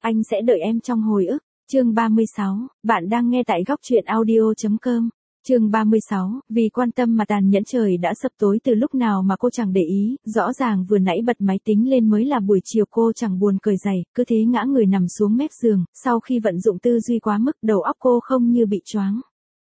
Anh sẽ đợi em trong hồi ức. Chương 36, bạn đang nghe tại góc truyện audio.com. Chương 36, vì quan tâm mà tàn nhẫn trời đã sập tối từ lúc nào mà cô chẳng để ý, rõ ràng vừa nãy bật máy tính lên mới là buổi chiều cô chẳng buồn cởi giày, cứ thế ngã người nằm xuống mép giường, sau khi vận dụng tư duy quá mức đầu óc cô không như bị choáng.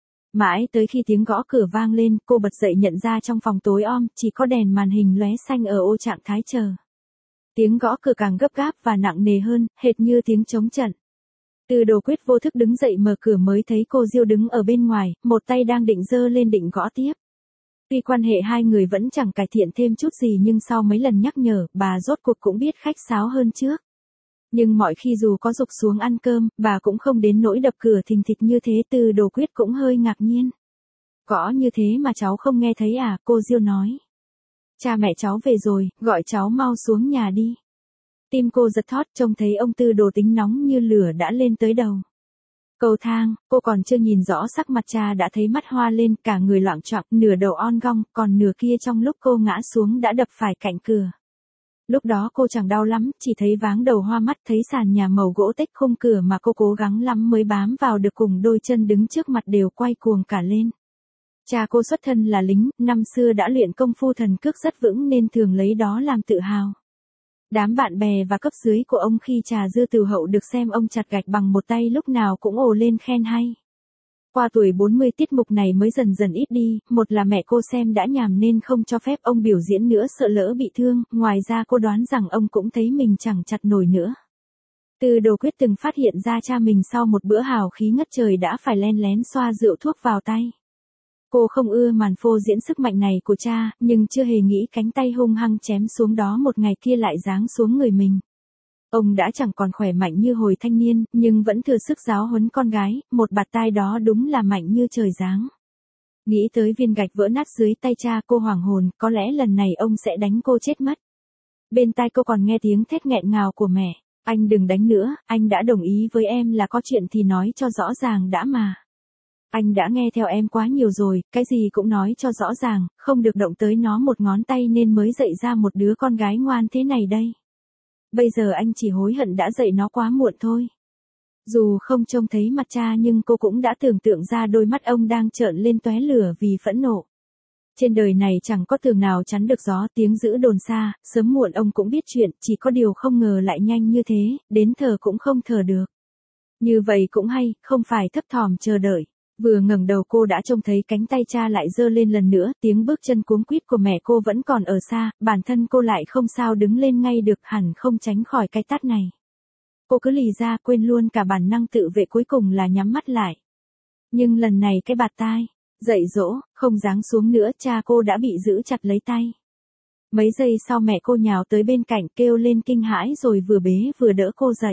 Mãi tới khi tiếng gõ cửa vang lên, cô bật dậy nhận ra trong phòng tối om, chỉ có đèn màn hình lóe xanh ở ô trạng thái chờ. Tiếng gõ cửa càng gấp gáp và nặng nề hơn, hệt như tiếng trống trận. Từ Đồ Quyết vô thức đứng dậy mở cửa mới thấy cô Diêu đứng ở bên ngoài, một tay đang định giơ lên định gõ tiếp. Tuy quan hệ hai người vẫn chẳng cải thiện thêm chút gì nhưng sau mấy lần nhắc nhở, bà rốt cuộc cũng biết khách sáo hơn trước. Nhưng mọi khi dù có giục xuống ăn cơm, bà cũng không đến nỗi đập cửa thình thịch như thế. Từ Đồ Quyết cũng hơi ngạc nhiên. Gõ như thế mà cháu không nghe thấy à, cô Diêu nói. Cha mẹ cháu về rồi, gọi cháu mau xuống nhà đi. Tim cô giật thót trông thấy ông Tư Đồ tính nóng như lửa đã lên tới đầu. Cầu thang, cô còn chưa nhìn rõ sắc mặt cha đã thấy mắt hoa lên, cả người loạng choạng, nửa đầu on gong, còn nửa kia trong lúc cô ngã xuống đã đập phải cạnh cửa. Lúc đó cô chẳng đau lắm, chỉ thấy váng đầu hoa mắt, thấy sàn nhà màu gỗ tếch khung cửa mà cô cố gắng lắm mới bám vào được cùng đôi chân đứng trước mặt đều quay cuồng cả lên. Cha cô xuất thân là lính, năm xưa đã luyện công phu thần cước rất vững nên thường lấy đó làm tự hào. Đám bạn bè và cấp dưới của ông khi trà dư từ hậu được xem ông chặt gạch bằng một tay lúc nào cũng ồ lên khen hay. Qua tuổi 40 tiết mục này mới dần dần ít đi, một là mẹ cô xem đã nhàm nên không cho phép ông biểu diễn nữa sợ lỡ bị thương, ngoài ra cô đoán rằng ông cũng thấy mình chẳng chặt nổi nữa. Từ Đồ Quyết từng phát hiện ra cha mình sau một bữa hào khí ngất trời đã phải len lén xoa rượu thuốc vào tay. Cô không ưa màn phô diễn sức mạnh này của cha, nhưng chưa hề nghĩ cánh tay hung hăng chém xuống đó một ngày kia lại giáng xuống người mình. Ông đã chẳng còn khỏe mạnh như hồi thanh niên, nhưng vẫn thừa sức giáo huấn con gái, một bạt tai đó đúng là mạnh như trời giáng. Nghĩ tới viên gạch vỡ nát dưới tay cha cô hoảng hồn, có lẽ lần này ông sẽ đánh cô chết mất. Bên tai cô còn nghe tiếng thét nghẹn ngào của mẹ, anh đừng đánh nữa, anh đã đồng ý với em là có chuyện thì nói cho rõ ràng đã mà. Anh đã nghe theo em quá nhiều rồi, cái gì cũng nói cho rõ ràng, không được động tới nó một ngón tay nên mới dạy ra một đứa con gái ngoan thế này đây. Bây giờ anh chỉ hối hận đã dạy nó quá muộn thôi. Dù không trông thấy mặt cha nhưng cô cũng đã tưởng tượng ra đôi mắt ông đang trợn lên tóe lửa vì phẫn nộ. Trên đời này chẳng có tường nào chắn được gió, tiếng dữ đồn xa, sớm muộn ông cũng biết chuyện, chỉ có điều không ngờ lại nhanh như thế, đến thở cũng không thở được. Như vậy cũng hay, không phải thấp thỏm chờ đợi. Vừa ngẩng đầu cô đã trông thấy cánh tay cha lại giơ lên lần nữa, tiếng bước chân cuống quýt của mẹ cô vẫn còn ở xa, bản thân cô lại không sao đứng lên ngay được, hẳn không tránh khỏi cái tát này. Cô cứ lì ra, quên luôn cả bản năng tự vệ, cuối cùng là nhắm mắt lại. Nhưng lần này cái bạt tai, dạy dỗ, không giáng xuống nữa, cha cô đã bị giữ chặt lấy tay. Mấy giây sau mẹ cô nhào tới bên cạnh kêu lên kinh hãi rồi vừa bế vừa đỡ cô dậy.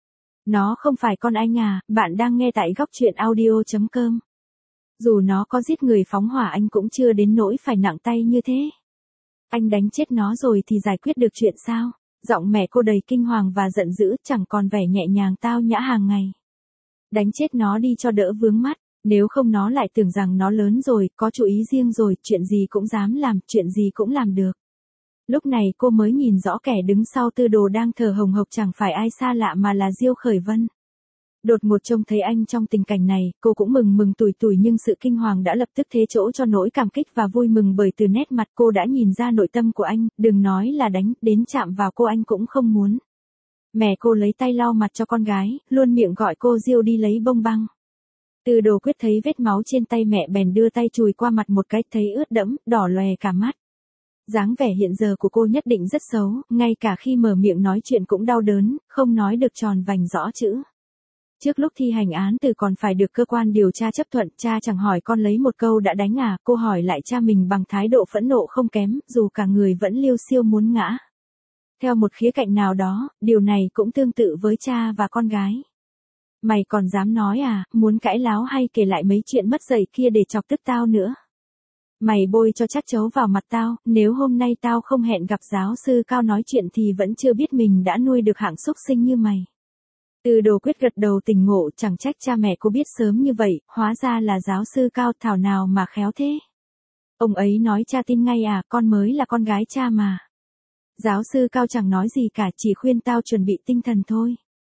Nó không phải con anh à, bạn đang nghe tại góc truyện audio.com. Dù nó có giết người phóng hỏa anh cũng chưa đến nỗi phải nặng tay như thế. Anh đánh chết nó rồi thì giải quyết được chuyện sao? Giọng mẹ cô đầy kinh hoàng và giận dữ, chẳng còn vẻ nhẹ nhàng tao nhã hàng ngày. Đánh chết nó đi cho đỡ vướng mắt, nếu không nó lại tưởng rằng nó lớn rồi, có chủ ý riêng rồi, chuyện gì cũng dám làm, chuyện gì cũng làm được. Lúc này cô mới nhìn rõ kẻ đứng sau Tư Đồ đang thở hồng hộc chẳng phải ai xa lạ mà là Diêu Khởi Vân. Đột ngột trông thấy anh trong tình cảnh này, cô cũng mừng tủi tủi nhưng sự kinh hoàng đã lập tức thế chỗ cho nỗi cảm kích và vui mừng, bởi từ nét mặt cô đã nhìn ra nội tâm của anh, đừng nói là đánh, đến chạm vào cô anh cũng không muốn. Mẹ cô lấy tay lau mặt cho con gái, luôn miệng gọi cô Diêu đi lấy bông băng. Từ Đồ Quyết thấy vết máu trên tay mẹ bèn đưa tay chùi qua mặt một cái, thấy ướt đẫm, đỏ lòe cả mắt. Dáng vẻ hiện giờ của cô nhất định rất xấu, ngay cả khi mở miệng nói chuyện cũng đau đớn, không nói được tròn vành rõ chữ. Trước lúc thi hành án tử còn phải được cơ quan điều tra chấp thuận, cha chẳng hỏi con lấy một câu đã đánh à, cô hỏi lại cha mình bằng thái độ phẫn nộ không kém, dù cả người vẫn liêu xiêu muốn ngã. Theo một khía cạnh nào đó, điều này cũng tương tự với cha và con gái. Mày còn dám nói à, muốn cãi láo hay kể lại mấy chuyện mất dạy kia để chọc tức tao nữa. Mày bôi cho chắc chấu vào mặt tao, nếu hôm nay tao không hẹn gặp giáo sư Cao nói chuyện thì vẫn chưa biết mình đã nuôi được hạng xúc sinh như mày. Từ Đồ Quyết gật đầu tỉnh ngộ, chẳng trách cha mẹ cô biết sớm như vậy, hóa ra là giáo sư Cao, thảo nào mà khéo thế. Ông ấy nói cha tin ngay à, con mới là con gái cha mà. Giáo sư Cao chẳng nói gì cả, chỉ khuyên tao chuẩn bị tinh thần thôi.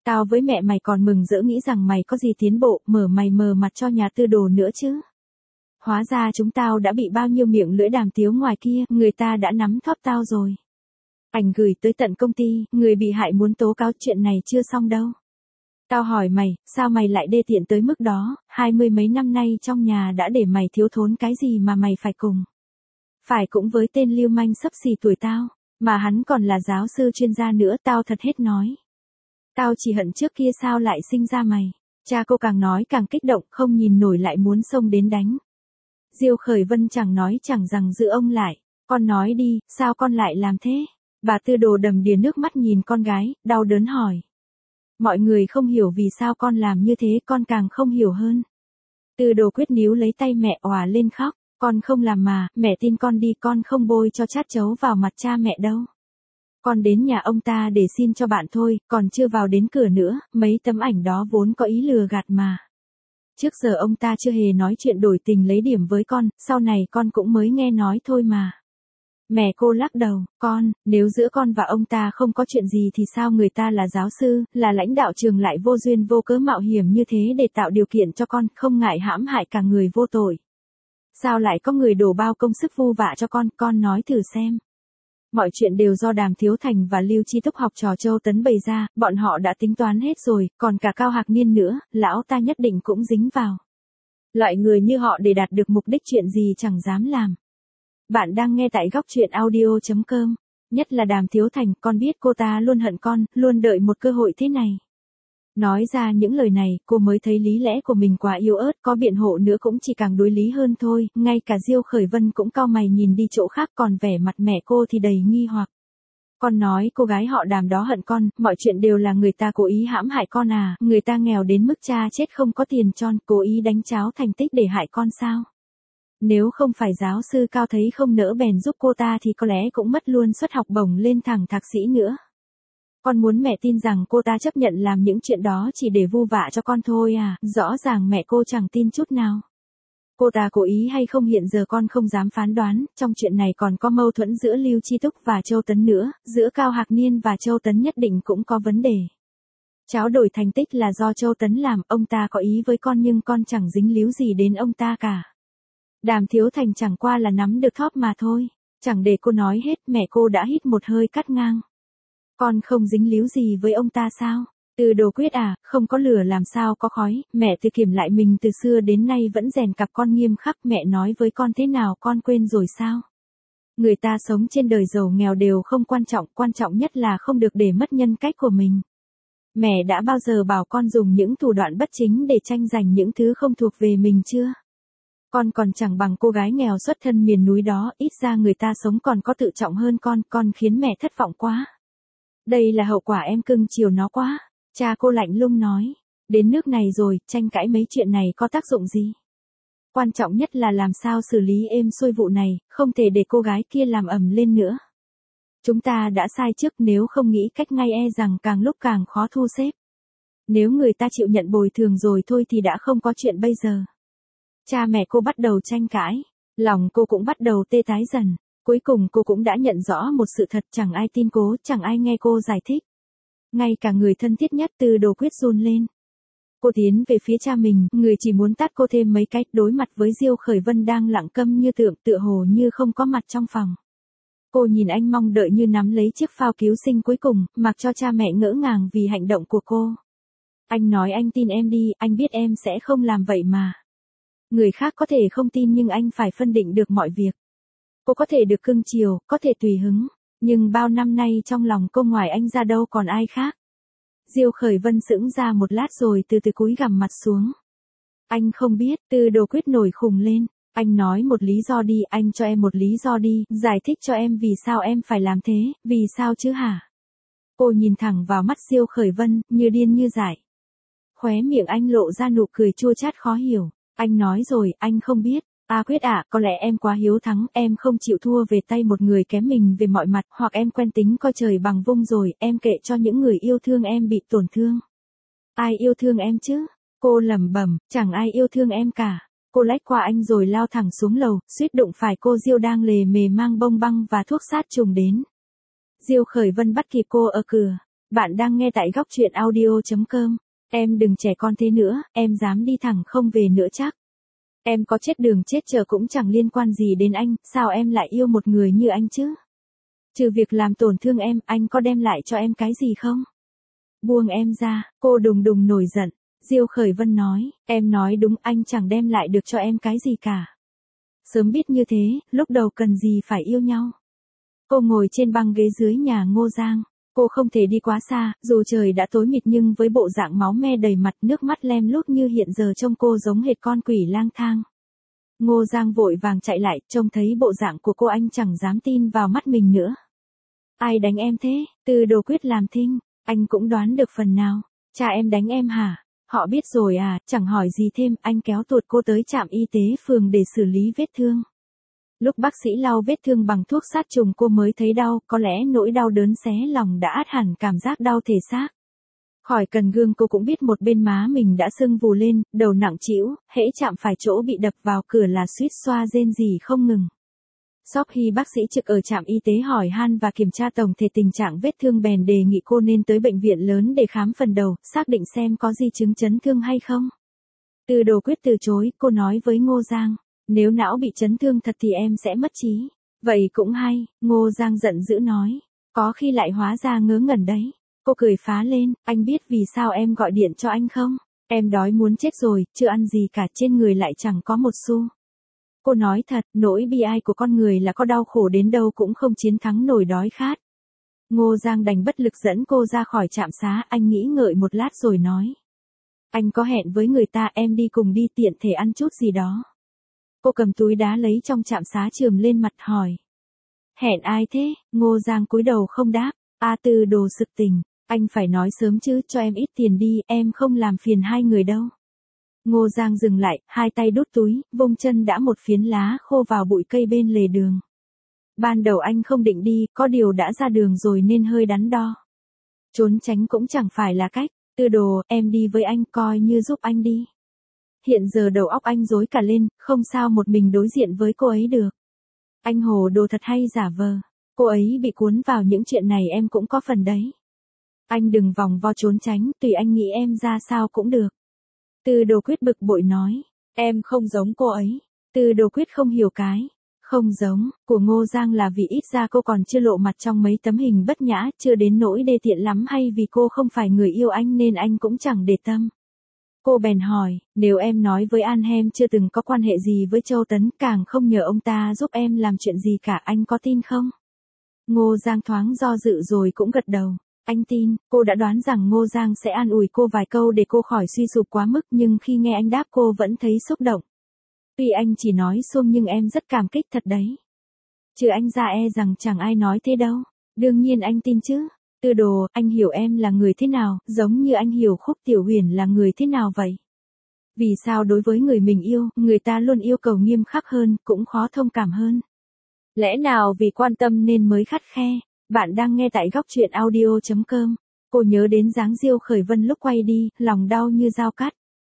Tao với mẹ mày còn mừng rỡ nghĩ rằng mày có gì tiến bộ, mày mờ mặt cho nhà Tư Đồ nữa chứ. Hóa ra chúng tao đã bị bao nhiêu miệng lưỡi đàm tiếu ngoài kia, người ta đã nắm thóp tao rồi. Ảnh gửi tới tận công ty, người bị hại muốn tố cáo, chuyện này chưa xong đâu. Tao hỏi mày, sao mày lại đê tiện tới mức đó, 20 mấy năm nay trong nhà đã để mày thiếu thốn cái gì mà mày phải cùng. Phải cũng với tên lưu manh xấp xì tuổi tao, mà hắn còn là giáo sư chuyên gia nữa, tao thật hết nói. Tao chỉ hận trước kia sao lại sinh ra mày. Cha cô càng nói càng kích động, không nhìn nổi lại muốn xông đến đánh. Diêu Khởi Vân chẳng nói chẳng rằng giữ ông lại. Con nói đi, sao con lại làm thế? Bà Tư Đồ đầm đìa nước mắt nhìn con gái, đau đớn hỏi. Mọi người không hiểu vì sao con làm như thế, con càng không hiểu hơn. Tư Đồ quyết níu lấy tay mẹ òa lên khóc. Con không làm mà, mẹ tin con đi, con không bôi cho chát chấu vào mặt cha mẹ đâu. Con đến nhà ông ta để xin cho bạn thôi, còn chưa vào đến cửa nữa, mấy tấm ảnh đó vốn có ý lừa gạt mà. Trước giờ ông ta chưa hề nói chuyện đổi tình lấy điểm với con, sau này con cũng mới nghe nói thôi mà. Mẹ cô lắc đầu, nếu giữa con và ông ta không có chuyện gì thì sao người ta là giáo sư, là lãnh đạo trường lại vô duyên vô cớ mạo hiểm như thế để tạo điều kiện cho con, không ngại hãm hại cả người vô tội. Sao lại có người đổ bao công sức vu vạ cho con nói thử xem. Mọi chuyện đều do Đàm Thiếu Thành và Lưu Chi Túc học trò Châu Tấn bày ra, bọn họ đã tính toán hết rồi, còn cả Cao Hạc Niên nữa, lão ta nhất định cũng dính vào. Loại người như họ để đạt được mục đích chuyện gì chẳng dám làm. Bạn đang nghe tại góc truyện audio.com, nhất là Đàm Thiếu Thành, con biết cô ta luôn hận con, luôn đợi một cơ hội thế này. Nói ra những lời này, cô mới thấy lý lẽ của mình quá yếu ớt, có biện hộ nữa cũng chỉ càng đối lý hơn thôi, ngay cả Diêu Khởi Vân cũng cau mày nhìn đi chỗ khác, còn vẻ mặt mẹ cô thì đầy nghi hoặc. Con nói cô gái họ Đàm đó hận con, mọi chuyện đều là người ta cố ý hãm hại con à, người ta nghèo đến mức cha chết không có tiền cho, cố ý đánh cháo thành tích để hại con sao? Nếu không phải giáo sư Cao thấy không nỡ bèn giúp cô ta thì có lẽ cũng mất luôn suất học bổng lên thẳng thạc sĩ nữa. Con muốn mẹ tin rằng cô ta chấp nhận làm những chuyện đó chỉ để vu vạ cho con thôi à, rõ ràng mẹ cô chẳng tin chút nào. Cô ta cố ý hay không hiện giờ con không dám phán đoán, trong chuyện này còn có mâu thuẫn giữa Lưu Chi Túc và Châu Tấn nữa, giữa Cao Hạc Niên và Châu Tấn nhất định cũng có vấn đề. Cháo đổi thành tích là do Châu Tấn làm, ông ta có ý với con nhưng con chẳng dính líu gì đến ông ta cả. Đàm Thiếu Thành chẳng qua là nắm được thóp mà thôi, chẳng để cô nói hết, mẹ cô đã hít một hơi cắt ngang. Con không dính líu gì với ông ta sao? Từ Đồ quyết à, không có lửa làm sao có khói, mẹ tự kiểm lại mình từ xưa đến nay vẫn rèn cặp con nghiêm khắc, mẹ nói với con thế nào con quên rồi sao? Người ta sống trên đời giàu nghèo đều không quan trọng nhất là không được để mất nhân cách của mình. Mẹ đã bao giờ bảo con dùng những thủ đoạn bất chính để tranh giành những thứ không thuộc về mình chưa? Con còn chẳng bằng cô gái nghèo xuất thân miền núi đó, ít ra người ta sống còn có tự trọng hơn con khiến mẹ thất vọng quá. Đây là hậu quả em cưng chiều nó quá. Cha cô lạnh lùng nói. Đến nước này rồi, tranh cãi mấy chuyện này có tác dụng gì? Quan trọng nhất là làm sao xử lý êm xuôi vụ này, không thể để cô gái kia làm ầm lên nữa. Chúng ta đã sai trước, nếu không nghĩ cách ngay e rằng càng lúc càng khó thu xếp. Nếu người ta chịu nhận bồi thường rồi thôi thì đã không có chuyện bây giờ. Cha mẹ cô bắt đầu tranh cãi, lòng cô cũng bắt đầu tê tái dần. Cuối cùng cô cũng đã nhận rõ một sự thật, chẳng ai tin cô, chẳng ai nghe cô giải thích. Ngay cả người thân thiết nhất Từ Đồ quyết run lên. Cô tiến về phía cha mình, người chỉ muốn tát cô thêm mấy cái, đối mặt với Diêu Khởi Vân đang lặng câm như tượng, tựa hồ như không có mặt trong phòng. Cô nhìn anh mong đợi như nắm lấy chiếc phao cứu sinh cuối cùng, mặc cho cha mẹ ngỡ ngàng vì hành động của cô. Anh nói anh tin em đi, anh biết em sẽ không làm vậy mà. Người khác có thể không tin nhưng anh phải phân định được mọi việc. Cô có thể được cưng chiều, có thể tùy hứng, nhưng bao năm nay trong lòng cô ngoài anh ra đâu còn ai khác. Diêu Khởi Vân sững ra một lát rồi từ từ cúi gằm mặt xuống. Anh không biết, Từ Đồ quyết nổi khùng lên. Anh nói một lý do đi, anh cho em một lý do đi, giải thích cho em vì sao em phải làm thế, vì sao chứ hả? Cô nhìn thẳng vào mắt Diêu Khởi Vân, như điên như dại. Khóe miệng anh lộ ra nụ cười chua chát khó hiểu. Anh nói rồi, anh không biết. Quyết ạ, có lẽ em quá hiếu thắng, em không chịu thua về tay một người kém mình về mọi mặt, hoặc em quen tính coi trời bằng vung rồi, em kệ cho những người yêu thương em bị tổn thương. Ai yêu thương em chứ? Cô lẩm bẩm, chẳng ai yêu thương em cả. Cô lách qua anh rồi lao thẳng xuống lầu, suýt đụng phải cô Diêu đang lề mề mang bông băng và thuốc sát trùng đến. Diêu Khởi Vân bắt kịp cô ở cửa. Bạn đang nghe tại góc truyện audio.com. Em đừng trẻ con thế nữa, em dám đi thẳng không về nữa chắc. Em có chết đường chết chợ cũng chẳng liên quan gì đến anh, sao em lại yêu một người như anh chứ? Trừ việc làm tổn thương em, anh có đem lại cho em cái gì không? Buông em ra, cô đùng đùng nổi giận. Diêu Khởi Vân nói, em nói đúng, anh chẳng đem lại được cho em cái gì cả. Sớm biết như thế, lúc đầu cần gì phải yêu nhau. Cô ngồi trên băng ghế dưới nhà Ngô Giang. Cô không thể đi quá xa, dù trời đã tối mịt nhưng với bộ dạng máu me đầy mặt, nước mắt lem luốc như hiện giờ trông cô giống hệt con quỷ lang thang. Ngô Giang vội vàng chạy lại, trông thấy bộ dạng của cô anh chẳng dám tin vào mắt mình nữa. Ai đánh em thế? Từ Đồ Quyết làm thinh, anh cũng đoán được phần nào. Cha em đánh em hả? Họ biết rồi à, chẳng hỏi gì thêm, anh kéo tuột cô tới trạm y tế phường để xử lý vết thương. Lúc bác sĩ lau vết thương bằng thuốc sát trùng cô mới thấy đau, có lẽ nỗi đau đớn xé lòng đã át hẳn cảm giác đau thể xác. Khỏi cần gương cô cũng biết một bên má mình đã sưng vù lên, đầu nặng trĩu, hễ chạm phải chỗ bị đập vào cửa là suýt xoa rên rỉ không ngừng. Sau khi bác sĩ trực ở trạm y tế hỏi han và kiểm tra tổng thể tình trạng vết thương bèn đề nghị cô nên tới bệnh viện lớn để khám phần đầu, xác định xem có di chứng chấn thương hay không. Từ Đồ Quyết từ chối, cô nói với Ngô Giang. Nếu não bị chấn thương thật thì em sẽ mất trí. Vậy cũng hay, Ngô Giang giận dữ nói. Có khi lại hóa ra ngớ ngẩn đấy. Cô cười phá lên, anh biết vì sao em gọi điện cho anh không? Em đói muốn chết rồi, chưa ăn gì cả, trên người lại chẳng có một xu. Cô nói thật, nỗi bi ai của con người là có đau khổ đến đâu cũng không chiến thắng nổi đói khát. Ngô Giang đành bất lực dẫn cô ra khỏi trạm xá, anh nghĩ ngợi một lát rồi nói. Anh có hẹn với người ta, em đi cùng đi, tiện thể ăn chút gì đó. Cô cầm túi đá lấy trong trạm xá chườm lên mặt hỏi. Hẹn ai thế? Ngô Giang cúi đầu không đáp. Từ Đồ sực tỉnh. Anh phải nói sớm chứ, cho em ít tiền đi, em không làm phiền hai người đâu. Ngô Giang dừng lại, hai tay đút túi, vung chân đã một phiến lá khô vào bụi cây bên lề đường. Ban đầu anh không định đi, có điều đã ra đường rồi nên hơi đắn đo. Trốn tránh cũng chẳng phải là cách. Từ Đồ, em đi với anh, coi như giúp anh đi. Hiện giờ đầu óc anh rối cả lên, không sao một mình đối diện với cô ấy được. Anh hồ đồ thật hay giả vờ. Cô ấy bị cuốn vào những chuyện này em cũng có phần đấy. Anh đừng vòng vo trốn tránh, tùy anh nghĩ em ra sao cũng được. Từ Đồ Quyết bực bội nói. Em không giống cô ấy. Từ Đồ Quyết không hiểu cái. Không giống, của Ngô Giang là vì ít ra cô còn chưa lộ mặt trong mấy tấm hình bất nhã, chưa đến nỗi đê tiện lắm, hay vì cô không phải người yêu anh nên anh cũng chẳng để tâm. Cô bèn hỏi, nếu em nói với An Hem chưa từng có quan hệ gì với Châu Tấn, càng không nhờ ông ta giúp em làm chuyện gì cả, anh có tin không? Ngô Giang thoáng do dự rồi cũng gật đầu. Anh tin, cô đã đoán rằng Ngô Giang sẽ an ủi cô vài câu để cô khỏi suy sụp quá mức, nhưng khi nghe anh đáp cô vẫn thấy xúc động. Tuy anh chỉ nói xuông nhưng em rất cảm kích thật đấy. Chứ anh ra e rằng chẳng ai nói thế đâu. Đương nhiên anh tin chứ. Từ Đồ, anh hiểu em là người thế nào, giống như anh hiểu Khúc Tiểu Huyền là người thế nào vậy? Vì sao đối với người mình yêu, người ta luôn yêu cầu nghiêm khắc hơn, cũng khó thông cảm hơn? Lẽ nào vì quan tâm nên mới khắt khe? Bạn đang nghe tại góc truyện audio.com. Cô nhớ đến dáng Diêu Khởi Vân lúc quay đi, lòng đau như dao cắt.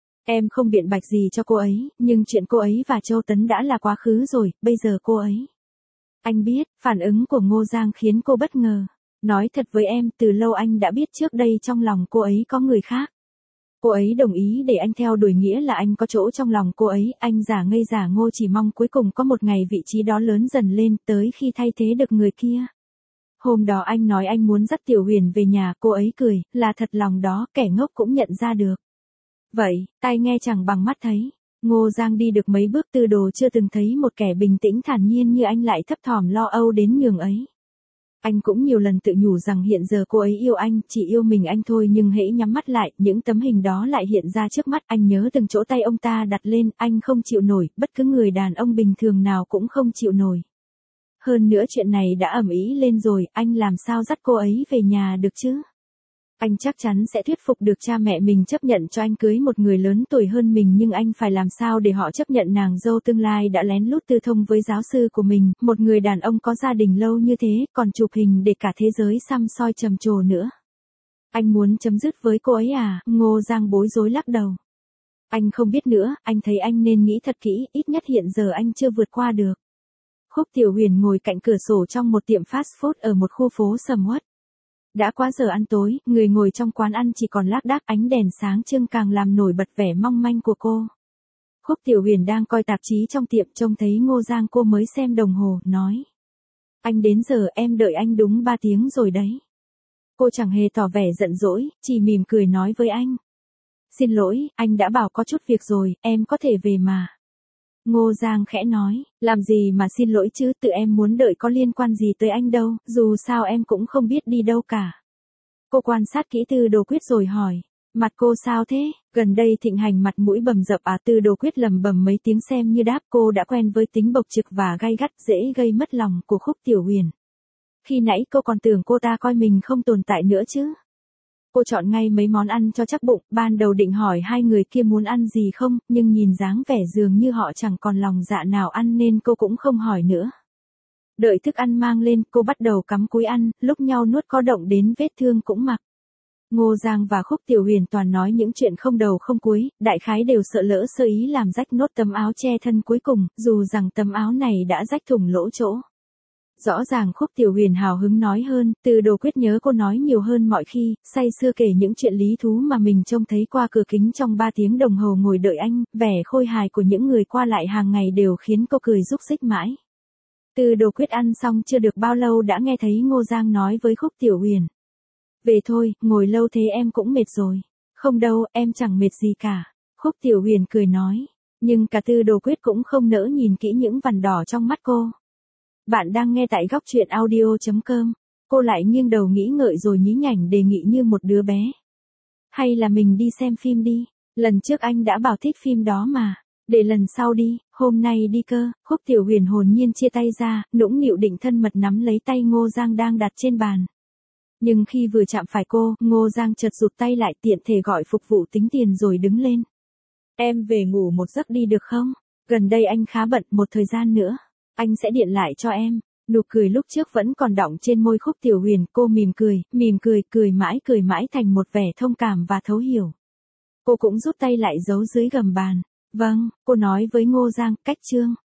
Em không biện bạch gì cho cô ấy, nhưng chuyện cô ấy và Châu Tấn đã là quá khứ rồi, bây giờ cô ấy. Anh biết, phản ứng của Ngô Giang khiến cô bất ngờ. Nói thật với em, từ lâu anh đã biết trước đây trong lòng cô ấy có người khác. Cô ấy đồng ý để anh theo đuổi nghĩa là anh có chỗ trong lòng cô ấy, anh giả ngây giả ngô chỉ mong cuối cùng có một ngày vị trí đó lớn dần lên tới khi thay thế được người kia. Hôm đó anh nói anh muốn dắt Tiểu Huyền về nhà, cô ấy cười, là thật lòng đó, kẻ ngốc cũng nhận ra được. Vậy, tai nghe chẳng bằng mắt thấy. Ngô Giang đi được mấy bước, Từ Đồ chưa từng thấy một kẻ bình tĩnh thản nhiên như anh lại thấp thỏm lo âu đến nhường ấy. Anh cũng nhiều lần tự nhủ rằng hiện giờ cô ấy yêu anh, chỉ yêu mình anh thôi, nhưng hễ nhắm mắt lại, những tấm hình đó lại hiện ra trước mắt, anh nhớ từng chỗ tay ông ta đặt lên, anh không chịu nổi, bất cứ người đàn ông bình thường nào cũng không chịu nổi. Hơn nữa chuyện này đã ầm ĩ lên rồi, anh làm sao dắt cô ấy về nhà được chứ? Anh chắc chắn sẽ thuyết phục được cha mẹ mình chấp nhận cho anh cưới một người lớn tuổi hơn mình, nhưng anh phải làm sao để họ chấp nhận nàng dâu tương lai đã lén lút tư thông với giáo sư của mình, một người đàn ông có gia đình lâu như thế, còn chụp hình để cả thế giới săm soi trầm trồ nữa. Anh muốn chấm dứt với cô ấy à? Ngô Giang bối rối lắc đầu. Anh không biết nữa, anh thấy anh nên nghĩ thật kỹ, ít nhất hiện giờ anh chưa vượt qua được. Khúc Tiểu Huyền ngồi cạnh cửa sổ trong một tiệm fast food ở một khu phố sầm uất. Đã quá giờ ăn tối, người ngồi trong quán ăn chỉ còn lác đác, ánh đèn sáng trưng càng làm nổi bật vẻ mong manh của cô. Khúc Tiểu Huyền đang coi tạp chí trong tiệm, trông thấy Ngô Giang cô mới xem đồng hồ, nói. Anh đến giờ, em đợi anh đúng 3 tiếng rồi đấy. Cô chẳng hề tỏ vẻ giận dỗi, chỉ mỉm cười nói với anh. Xin lỗi, anh đã bảo có chút việc rồi, em có thể về mà. Ngô Giang khẽ nói, làm gì mà xin lỗi chứ, tự em muốn đợi có liên quan gì tới anh đâu, dù sao em cũng không biết đi đâu cả. Cô quan sát kỹ Tư Đồ Quyết rồi hỏi, mặt cô sao thế, gần đây thịnh hành mặt mũi bầm dập à? Tư Đồ Quyết lầm bầm mấy tiếng xem như đáp, cô đã quen với tính bộc trực và gay gắt dễ gây mất lòng của Khúc Tiểu Huyền. Khi nãy cô còn tưởng cô ta coi mình không tồn tại nữa chứ. Cô chọn ngay mấy món ăn cho chắc bụng, ban đầu định hỏi hai người kia muốn ăn gì không, nhưng nhìn dáng vẻ dường như họ chẳng còn lòng dạ nào ăn nên cô cũng không hỏi nữa. Đợi thức ăn mang lên, cô bắt đầu cắm cúi ăn, lúc nhau nuốt có động đến vết thương cũng mặc. Ngô Giang và Khúc Tiểu Huyền toàn nói những chuyện không đầu không cuối, đại khái đều sợ lỡ sơ ý làm rách nốt tấm áo che thân cuối cùng, dù rằng tấm áo này đã rách thủng lỗ chỗ. Rõ ràng Khúc Tiểu Huyền hào hứng nói hơn, Tư Đồ Quyết nhớ cô nói nhiều hơn mọi khi, say sưa kể những chuyện lý thú mà mình trông thấy qua cửa kính trong 3 tiếng đồng hồ ngồi đợi anh, vẻ khôi hài của những người qua lại hàng ngày đều khiến cô cười rúc rích mãi. Tư Đồ Quyết ăn xong chưa được bao lâu đã nghe thấy Ngô Giang nói với Khúc Tiểu Huyền. Về thôi, ngồi lâu thế em cũng mệt rồi. Không đâu, em chẳng mệt gì cả. Khúc Tiểu Huyền cười nói, nhưng cả Tư Đồ Quyết cũng không nỡ nhìn kỹ những vằn đỏ trong mắt cô. Bạn đang nghe tại góc truyện audio.com. Cô lại nghiêng đầu nghĩ ngợi rồi nhí nhảnh đề nghị như một đứa bé. Hay là mình đi xem phim đi, lần trước anh đã bảo thích phim đó mà. Để lần sau đi, hôm nay đi cơ. Khúc Tiểu Huyền hồn nhiên chia tay ra, nũng nịu định thân mật nắm lấy tay Ngô Giang đang đặt trên bàn. Nhưng khi vừa chạm phải cô, Ngô Giang chợt rụt tay lại, tiện thể gọi phục vụ tính tiền rồi đứng lên. Em về ngủ một giấc đi được không? Gần đây anh khá bận, một thời gian nữa anh sẽ điện lại cho em. Nụ cười lúc trước vẫn còn đọng trên môi Khúc Tiểu Huyền, cô mỉm cười, cười mãi thành một vẻ thông cảm và thấu hiểu. Cô cũng rút tay lại giấu dưới gầm bàn. Vâng, cô nói với Ngô Giang, cách chương.